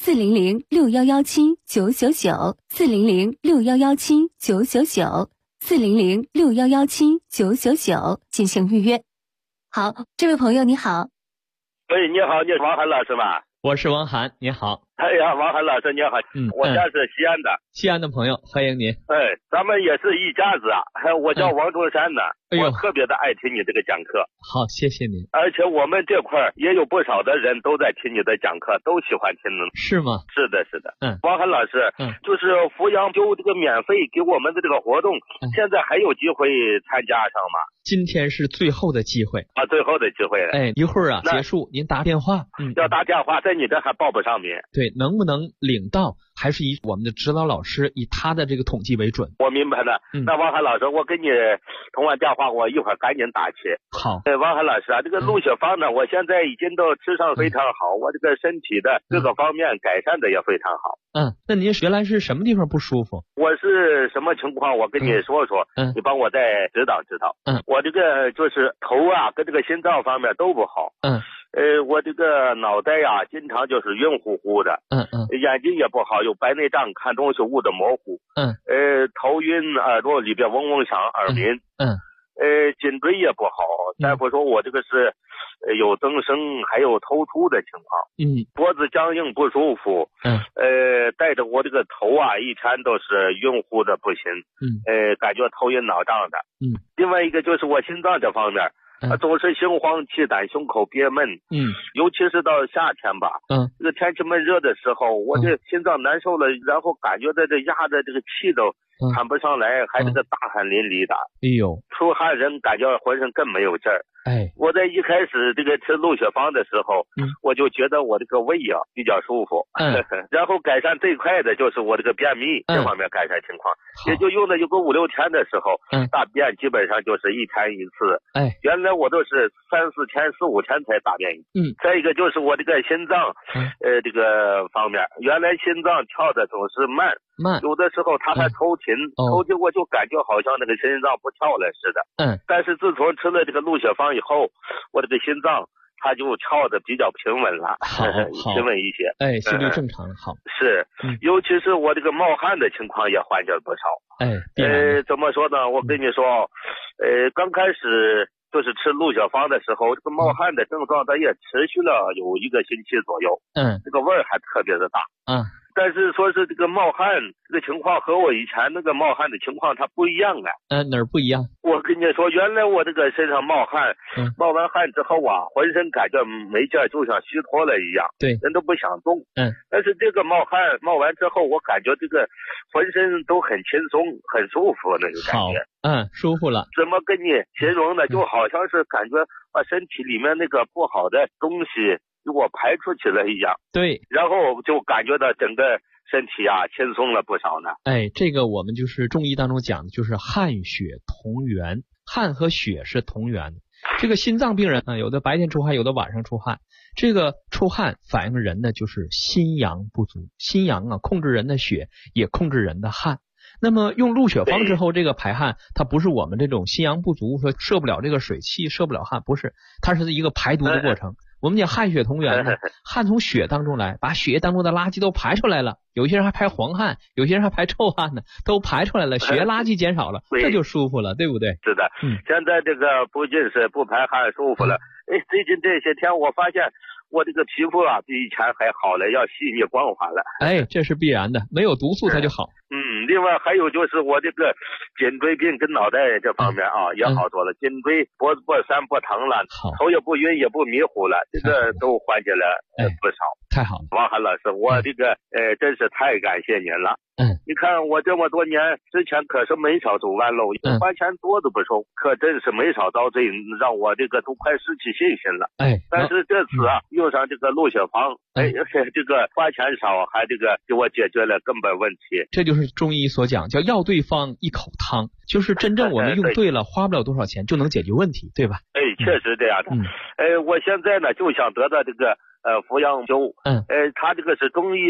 ，400-6117-999，400-6117-999，400-6117-999进行预约。好，这位朋友你好。
喂，你好，你是王涵老师吗？
我是王涵，你好。
哎呀，王涵老师你好，我家是西安的。
西安的朋友，欢迎您。
哎，咱们也是一家子啊。我叫王中山呢，我特别的爱听你这个讲课。
好，谢谢您。
而且我们这块也有不少的人都在听你的讲课，都喜欢听呢。
是吗？
是的，是的。王涵老师，就是扶阳就这个免费给我们的这个活动，现在还有机会参加上吗？
今天是最后的机会
啊，最后的机会了。
哎，一会儿啊结束，您打电话。
要打电话，在你这还报不上名。
对，能不能领到，还是以我们的指导老师以他的这个统计为准。
我明白了。那王涵老师，我给你通完电话，我一会儿赶紧打去。
好。
王涵老师啊，这个鹿血芳呢，我现在已经都吃上非常好，我这个身体的各个方面改善的也非常好。
那您原来是什么地方不舒服？
我是什么情况？我跟你说说，你帮我再指导指导。我这个就是头啊，跟这个心脏方面都不好。我这个脑袋呀，经常就是晕乎乎的。眼睛也不好，有白内障，看东西雾的模糊。头晕，耳朵里边嗡嗡响，耳鸣。颈椎也不好，大夫说我这个是有增生，还有头秃的情况。脖子僵硬不舒服。带着我这个头啊，一天都是晕乎的不行。感觉头晕脑胀的。另外一个就是我心脏这方面。总是心慌气短，胸口憋闷。尤其是到夏天吧。这个天气闷热的时候，我这心脏难受了，然后感觉到这压的这个气都喘不上来，还这个大汗淋漓的。
哎呦，
出汗人感觉浑身更没有劲儿。我在一开始这个吃鹿血芳的时候，我就觉得我这个胃啊比较舒服。然后改善最快的就是我这个便秘这方面改善情况，也就用了有个5、6天的时候，大便基本上就是1天1次。原来我都是3、4天、4、5天才大便一次。再一个就是我这个心脏，这个方面，原来心脏跳的总是慢，有的时候它还抽筋，我就感觉好像那个心脏不跳了似的。但是自从吃了这个鹿血芳以后，我这个心脏它就跳的比较平稳了，平稳一些。
心率正常。好。
是，尤其是我这个冒汗的情况也缓解了不少。怎么说呢？我跟你说，刚开始就是吃鹿血芳的时候，这个冒汗的症状它也持续了有1个星期左右。这个味儿还特别的大。但是说是这个冒汗这个情况和我以前那个冒汗的情况它不一样啊。
哪儿不一样？
我跟你说，原来我这个身上冒汗，冒完汗之后啊，浑身感觉没劲，就像虚脱了一样。
对，
人都不想动。但是这个冒汗冒完之后，我感觉这个浑身都很轻松，很舒服那个感觉。
舒服了。
怎么跟你形容呢？就好像是感觉把身体里面那个不好的东西给我排出去了一样。
对，
然后就感觉到整个身体啊轻松了不少呢。
这个我们就是中医当中讲的，就是汗血同源，汗和血是同源的。这个心脏病人有的白天出汗，有的晚上出汗。这个出汗反映人呢就是心阳不足，心阳啊控制人的血，也控制人的汗。那么用鹿血芳之后，这个排汗它不是我们这种心阳不足说摄不了这个水气，摄不了汗，不是，它是一个排毒的过程。我们讲汗血同源呢，汗从血当中来，把血液当中的垃圾都排出来了。有些人还排黄汗，有些人还排臭汗呢，都排出来了，血液垃圾减少了，这就舒服了，对不对？
是的。现在这个不仅是不排汗舒服了，最近这些天我发现我这个皮肤啊比以前还好了，要细腻光滑了。
这是必然的，没有毒素它就好。
另外还有就是我这个颈椎病跟脑袋这方面啊也好多了，颈椎脖子不酸不疼了，头也不晕也不迷糊了，这个都缓解了不少。
太好了，
王涵老师，我这个真是太感谢您了。你看我这么多年之前可是没少走弯路，花钱多都不收，可真是没少遭罪，让我这个都快失去信心了。但是这次啊用上这个鹿血芳，这个花钱少，还这个给我解决了根本问题。
这就是中医所讲叫药对方一口汤，就是真正我们用对了，花不了多少钱就能解决问题，对吧？
确实这样的。我现在呢就想得到这个扶阳灸。它这个是中医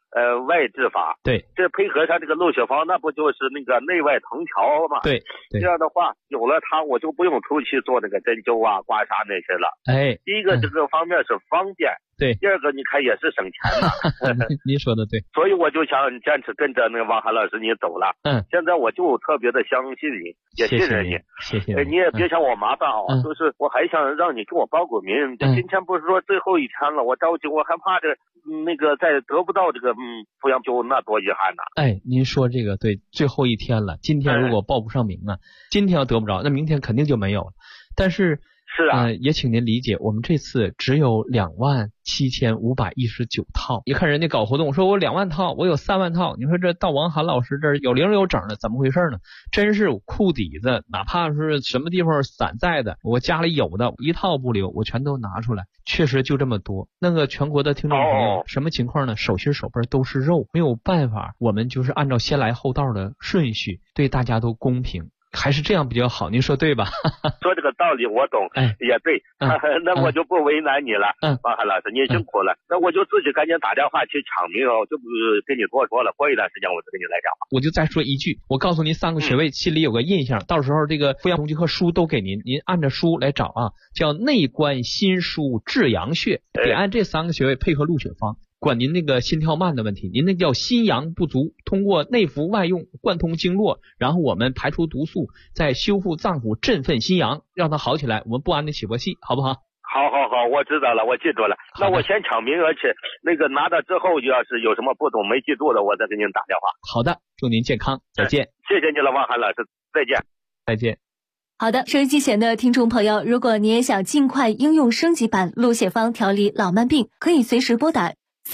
外治法。
对，
这配合上这个陆雪芳，那不就是那个内外同调吗？
对，
这样的话有了它，我就不用出去做那个针灸啊、刮痧那些了。第一个这个方面是方便。
对，
第二个你看也是省钱嘛。
您说的对，
所以我就想坚持跟着那个王涵老师你走了。现在我就特别的相信你，也信任你。
谢谢。
你也别想我麻烦啊，就是我还想让你给我报个名。今天不是说最后一天了，我着急，我还怕这那个再得不到这个抚养就那多遗憾呐。
您说这个对，最后一天了，今天如果报不上名啊，今天要得不着，那明天肯定就没有了。但是也请您理解，我们这次只有27519套。一看人家搞活动，说我2万套，我有3万套，你说这到王涵老师这儿有零有整的，怎么回事呢？真是裤底子，哪怕是什么地方散在的，我家里有的一套不留，我全都拿出来。确实就这么多。那个全国的听众朋友，什么情况呢？手心手背都是肉，没有办法，我们就是按照先来后到的顺序，对大家都公平。还是这样比较好，您说对吧？
说这个道理我懂，也对。那我就不为难你了。王涵老师，你辛苦了。那我就自己赶紧打电话去抢名，就不跟你多说了。过一段时间我就跟你来讲话。我
就再说一句，我告诉您3个穴位，心里有个印象。到时候这个抚养同济课书都给您，您按着书来找啊，叫内关心枢至阳穴，得按这3个穴位配合陆雪芳。管您那个心跳慢的问题，您那叫心阳不足，通过内服外用贯通经络，然后我们排除毒素，再修复脏腑，振奋心阳，让它好起来。我们不安的起搏器，好不好？
好，我知道了，我记住了。那我先抢名，而且那个拿到之后，要是有什么不懂没记住的，我再给您打电话。
好的，祝您健康，再见。
谢谢你了，王涵老师，再见。
再见。
好的，收音机前的听众朋友，如果你也想尽快应用升级版陆雪芳调理老慢病，可以随时拨打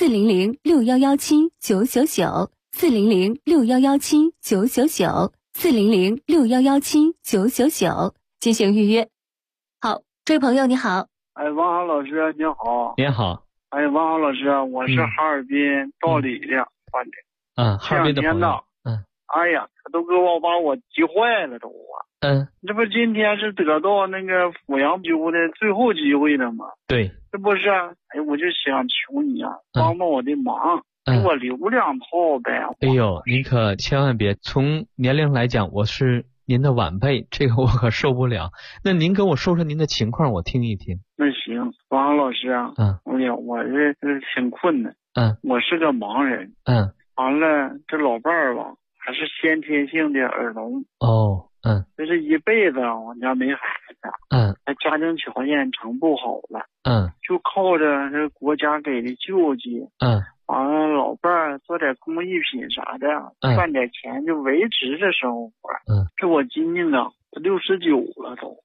400-6117-999 400-6117-999 400-6117-999进行预约。好，这位朋友你好。
王涵老师你好。
您好。
王涵老师，我是哈尔滨道里的患者。
哈尔滨的朋友。
哎呀，他都给我把我急坏了都这不今天是得到那个抚养灸的最后机会了吗？
对，
这不是我就想求你帮帮我的忙，给我留2套呗。
哎呦，您可千万别，从年龄来讲我是您的晚辈，这个我可受不了。那您跟我说说您的情况，我听一听。
那行，王涵老师我这挺困难。我是个盲人。完了这老伴儿吧还是先天性的耳聋。这是一辈子我家没孩子。家庭条件成不好了。就靠着这国家给的救济。完了老伴儿做点工艺品啥的，赚点钱就维持着生活。这我今年都69了都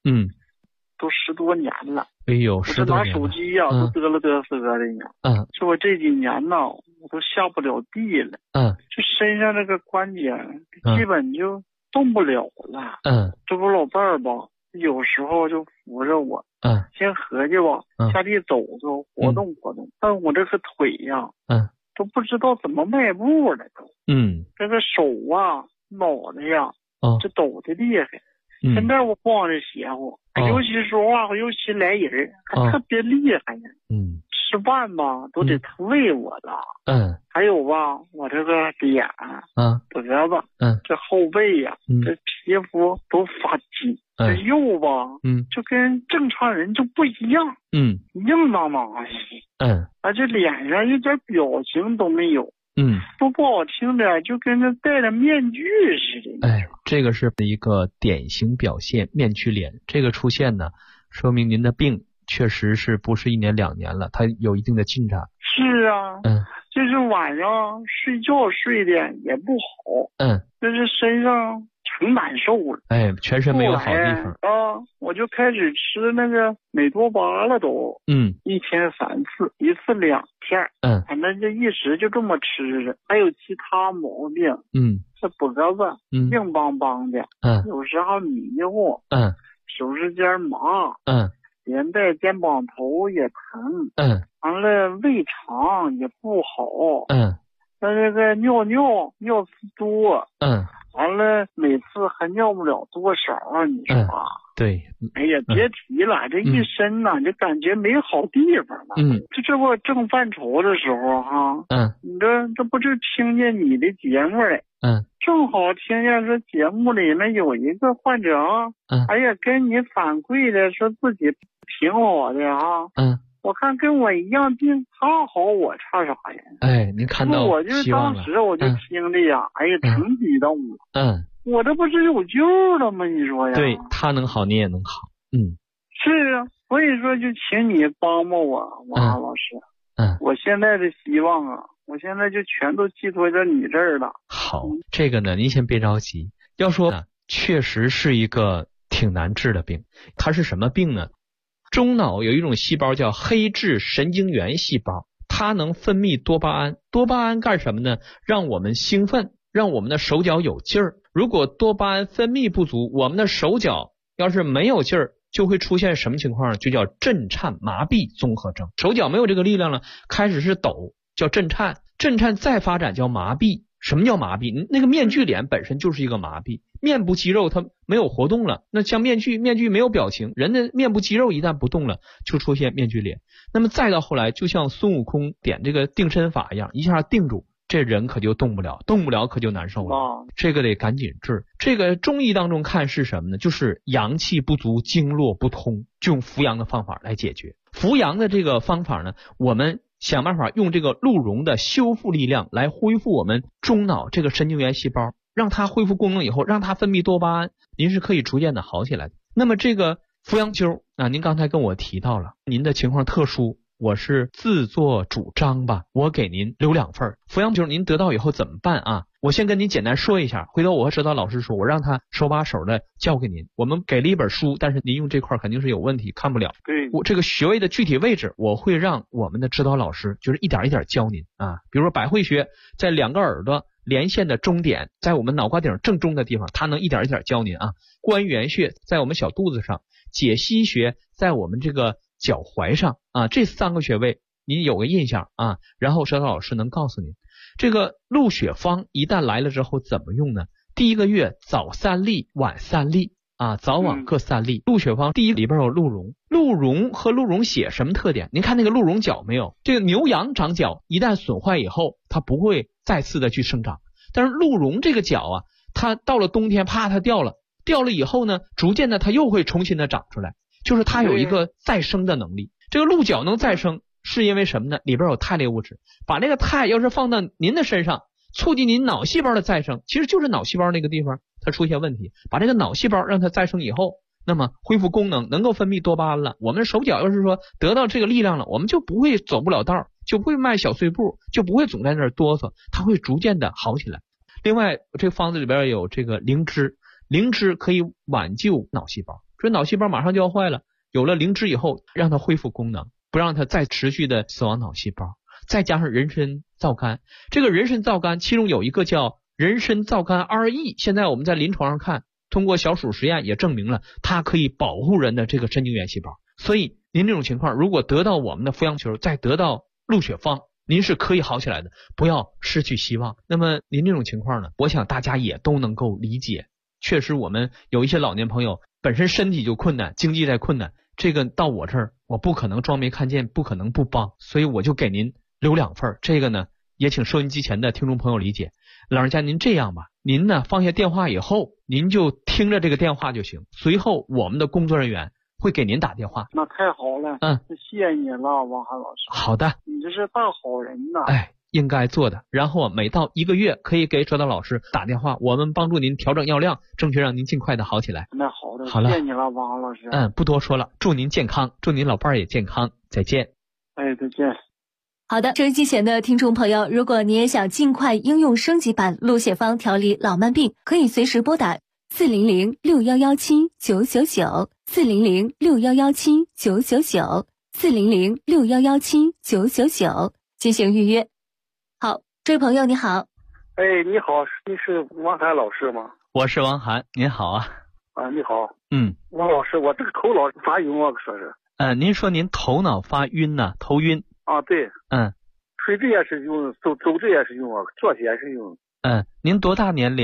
10多年了。
哎呦，10多年了。
我这拿手机都嘚了嘚瑟的呢。这我这几年呢我都下不了地了。这身上这个关节基本就动不了了。这不老伴儿吧有时候就扶着我。先合计吧下地走走活动活动。但我这个腿都不知道怎么迈步了都。这个手脑袋这抖的厉害。现在我晃着邪乎。尤其说话尤其来人还特别厉害呢。吃饭吧都得喂我了。还有吧我这个脸脖子这后背这皮肤都发紧。这肉吧就跟正常人就不一样。硬邦邦的。这脸上一点表情都没有。说不好听的就跟那戴着面具似的。
这个是一个典型表现，面具脸。这个出现呢说明您的病确实是不是1年2年了，它有一定的进展。
是就是晚上睡觉睡的也不好。就是身上挺难受了。
全身没有好地方。
我就开始吃那个美多巴了都。1天3次，1次2片。反正就一直就这么吃着。还有其他毛病。这脖子硬邦邦的。有时候迷糊。手指尖麻。连带肩膀头也疼。完了胃肠也不好。这个尿次多。 完了每次还尿不了多少啊，你说啊？
对。
哎呀，别提了，这一身呐，就感觉没好地方了。这不正犯愁的时候哈。你这不就听见你的节目了？正好听见说节目里面有一个患者啊，哎呀，跟你反馈的说自己挺好的啊。我看跟我一样病，他好我差啥呀？
哎，您看到
我就当时我就听着呀，哎呀，挺激动的。我这不是有救了吗？你说呀？
对，他能好，你也能好。
是啊，所以说就请你帮帮我，王老师。我现在的希望啊，我现在就全都寄托在你这儿了。
好，这个呢，您先别着急。要说呢，确实是一个挺难治的病。它是什么病呢？中脑有一种细胞叫黑质神经元细胞，它能分泌多巴胺。多巴胺干什么呢？让我们兴奋，让我们的手脚有劲儿。如果多巴胺分泌不足，我们的手脚要是没有劲儿，就会出现什么情况呢？就叫震颤麻痹综合征。手脚没有这个力量了，开始是抖，叫震颤，震颤再发展叫麻痹。什么叫麻痹？那个面具脸本身就是一个麻痹，面部肌肉它没有活动了，那像面具没有表情，人的面部肌肉一旦不动了，就出现面具脸。那么再到后来，就像孙悟空点这个定身法一样，一下定住，这人可就动不了可就难受了。这个得赶紧治。这个中医当中看是什么呢？就是阳气不足，经络不通，就用扶阳的方法来解决。扶阳的这个方法呢，我们想办法用这个鹿茸的修复力量来恢复我们中脑这个神经元细胞，让它恢复功能以后，让它分泌多巴胺，您是可以逐渐的好起来的。那么这个扶阳灸啊，您刚才跟我提到了您的情况特殊，我是自作主张吧，我给您留2份。扶阳灸您得到以后怎么办啊？我先跟您简单说一下，回头我和指导老师说，我让他手把手的教给您。我们给了一本书，但是您用这块肯定是有问题，看不了。
对，
我这个穴位的具体位置，我会让我们的指导老师就是一点一点教您啊。比如说百会穴在2个耳朵连线的中点，在我们脑瓜顶正中的地方，他能一点一点教您啊。关元穴在我们小肚子上，解析穴在我们这个脚踝上啊，这3个穴位您有个印象啊，然后指导老师能告诉您。这个鹿血方一旦来了之后怎么用呢？第1个月早3粒晚3粒啊，早晚各3粒。鹿血方第一里边有鹿茸，鹿茸和鹿茸血什么特点？您看那个鹿茸角没有？这个牛羊长角一旦损坏以后，它不会再次的去生长，但是鹿茸这个角啊，它到了冬天啪它掉了以后呢，逐渐的它又会重新的长出来，就是它有一个再生的能力。这个鹿角能再生是因为什么呢？里边有肽类物质，把那个肽要是放到您的身上，促进您脑细胞的再生，其实就是脑细胞那个地方它出现问题，把这个脑细胞让它再生以后，那么恢复功能，能够分泌多巴胺了，我们手脚要是说得到这个力量了，我们就不会走不了道，就不会迈小碎步，就不会总在那儿哆嗦，它会逐渐的好起来。另外这个方子里边有这个灵芝，灵芝可以挽救脑细胞，这脑细胞马上就要坏了，有了灵芝以后让它恢复功能，不让它再持续的死亡脑细胞。再加上人参皂苷，这个人参皂苷其中有一个叫人参皂苷 2E， 现在我们在临床上看，通过小鼠实验也证明了它可以保护人的这个神经元细胞。所以您这种情况如果得到我们的扶阳球，再得到鹿血方，您是可以好起来的，不要失去希望。那么您这种情况呢，我想大家也都能够理解，确实我们有一些老年朋友本身身体就困难，经济在困难，这个到我这儿我不可能装没看见，不可能不帮，所以我就给您留2份。这个呢也请收音机前的听众朋友理解。老人家您这样吧，您呢放下电话以后，您就听着这个电话就行，随后我们的工作人员会给您打电话。
那太好了，谢谢你了，王涵老师。
好的，
你这是大好人呐。
哎，应该做的。然后每到1个月可以给指导老师打电话，我们帮助您调整药量，争取让您尽快的好起来。
那好的，
好了，
谢谢你了，王涵老师。
不多说了，祝您健康，祝您老伴儿也健康，再见。
哎，再见。
好的，收音机前的听众朋友，如果你也想尽快应用升级版鹿血方调理老慢病，可以随时拨打400-6117-999，400-6117-999，400-6117-999进行预约。好，这位朋友你好。
哎，你好，你是王涵老师吗？
我是王涵，您好啊。
你好。
王
老师，我这个头脑发晕，我说是。
您说您头脑发晕呢？头晕。
对。睡着也是晕，走着也是晕，坐着也是晕。
您多大年龄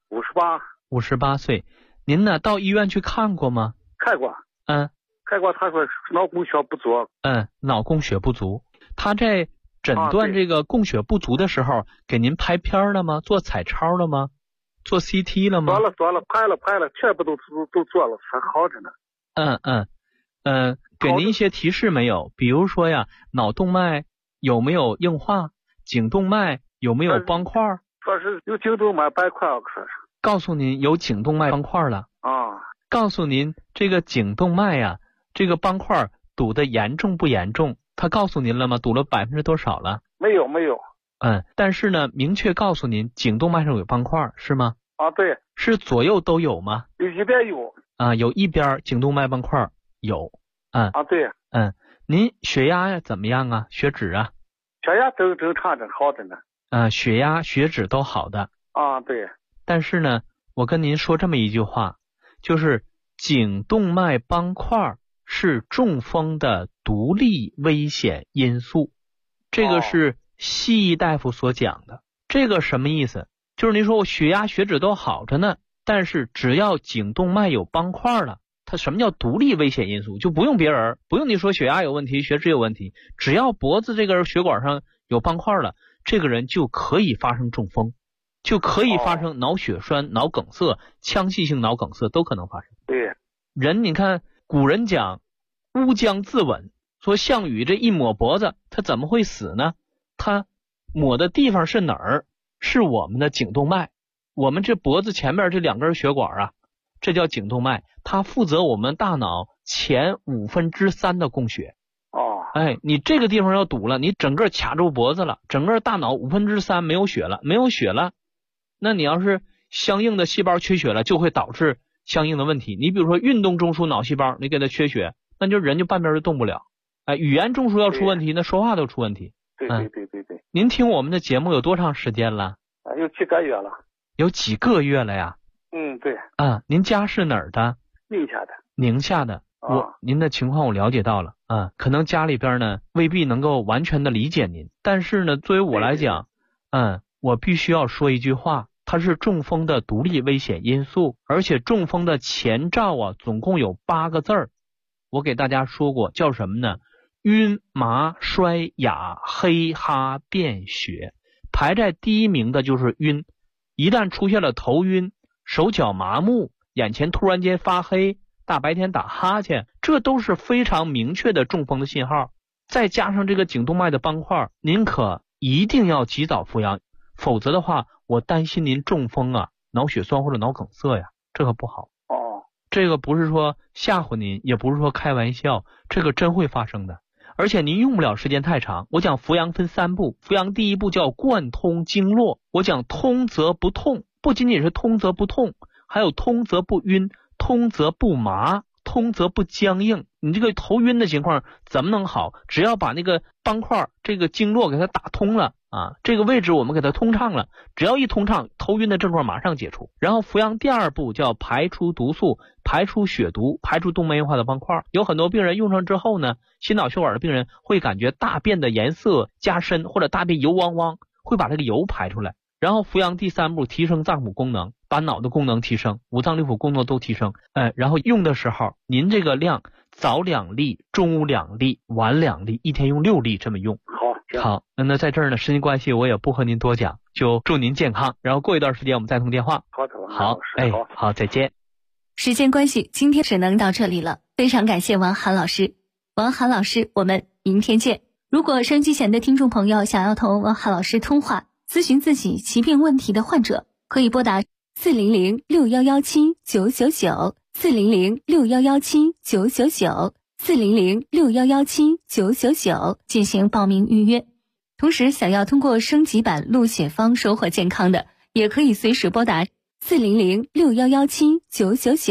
58。
58岁，您呢到医院去看过吗？
看过。看过，他说脑供血不足。
脑供血不足。他在诊断这个供血不足的时候，给您拍片了吗？做彩超了吗？做 CT 了吗？
做了，拍了，全部都做了，还好着呢。
给您一些提示没有？比如说呀，脑动脉有没有硬化？颈动脉有没有斑块？
说是有颈动脉斑块，说是。
告诉您有颈动脉斑块了。告诉您这个颈动脉呀，这个斑块堵得严重不严重？他告诉您了吗？堵了多少了？
没有。
但是呢，明确告诉您颈动脉上有斑块，是吗？
对。
是左右都有吗？
有一边有。
有一边颈动脉斑块有。
对。
您血压呀怎么样啊？血脂啊？
血压正常着，好着呢。
血压、血脂都好的。
对。
但是呢，我跟您说这么一句话，就是颈动脉斑块是中风的独立危险因素，这个是西医大夫所讲的。这个什么意思？就是您说我血压血脂都好着呢，但是只要颈动脉有斑块了，它什么叫独立危险因素？就不用别人，不用你说血压有问题血脂有问题，只要脖子这根血管上有斑块了，这个人就可以发生中风，就可以发生脑血栓、脑梗塞、腔隙性脑梗塞都可能发生。
对。
人你看古人讲乌江自刎，说项羽这一抹脖子他怎么会死呢？他抹的地方是哪儿？是我们的颈动脉，我们这脖子前面这2根血管啊，这叫颈动脉，它负责我们大脑前3/5的供血。你这个地方要堵了，你整个卡住脖子了，整个大脑3/5没有血了，那你要是相应的细胞缺血了，就会导致相应的问题。你比如说运动中枢脑细胞，你给它缺血，那就人就半边就动不了。语言中枢要出问题，那说话都出问题。
对。
您听我们的节目有多长时间了？
有几个月了。
有几个月了呀？
对。
您家是哪儿的？宁夏的。您的情况我了解到了。可能家里边呢未必能够完全的理解您，但是呢作为我来讲，我必须要说一句话，它是中风的独立危险因素，而且中风的前兆总共有8个字儿，我给大家说过，叫什么呢？晕、麻、衰、哑、黑、哈、便、血。排在第一名的就是晕，一旦出现了头晕、手脚麻木、眼前突然间发黑、大白天打哈欠，这都是非常明确的中风的信号。再加上这个颈动脉的斑块，您可一定要及早服药，否则的话我担心您中风脑血栓或者脑梗塞呀，这可不好。这个不是说吓唬您，也不是说开玩笑，这个真会发生的。而且您用不了时间太长。我讲扶阳分3步，扶阳第1步叫贯通经络，我讲通则不痛，不仅仅是通则不痛，还有通则不晕，通则不麻，通则不僵硬。你这个头晕的情况怎么能好？只要把那个斑块这个经络给它打通了这个位置我们给它通畅了，只要一通畅，头晕的症状马上解除。然后扶阳第2步叫排出毒素，排出血毒，排出动脉硬化的斑块。有很多病人用上之后呢，心脑血管的病人会感觉大便的颜色加深，或者大便油汪汪，会把这个油排出来。然后扶阳第3步提升脏腑功能，把脑的功能提升，五脏六腑功能都提升。然后用的时候您这个量早2粒，中午2粒，晚2粒，一天用6粒这么用。好，那在这儿呢，时间关系我也不和您多讲，就祝您健康。然后过一段时间我们再通电话。好，再见。
时间关系，今天只能到这里了。非常感谢王涵老师。王涵老师，我们明天见。如果收音机前的听众朋友想要同王涵老师通话，咨询自己疾病问题的患者，可以拨打400-6117-999 400-6117-999 400-6117-999进行报名预约。同时想要通过升级版录写方收获健康的，也可以随时拨打400-6117-999